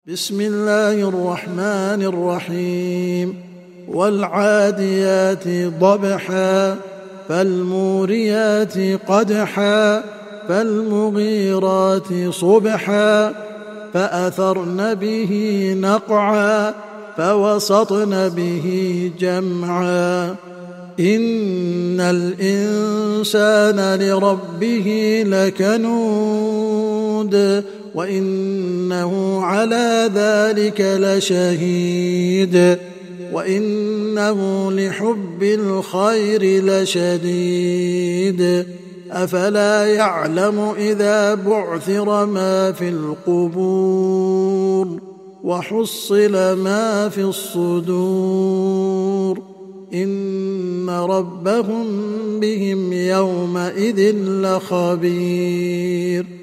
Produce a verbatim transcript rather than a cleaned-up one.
بسم الله الرحمن الرحيم والعاديات ضبحا فالموريات قدحا فالمغيرات صبحا فأثرن به نقعا فوسطن به جمعا إن الإنسان لربه لكنود وإنه على ذلك لشهيد وإنه لحب الخير لشديد أفلا يعلم إذا بعثر ما في القبور وحصل ما في الصدور إن ربهم بهم يومئذ لخبير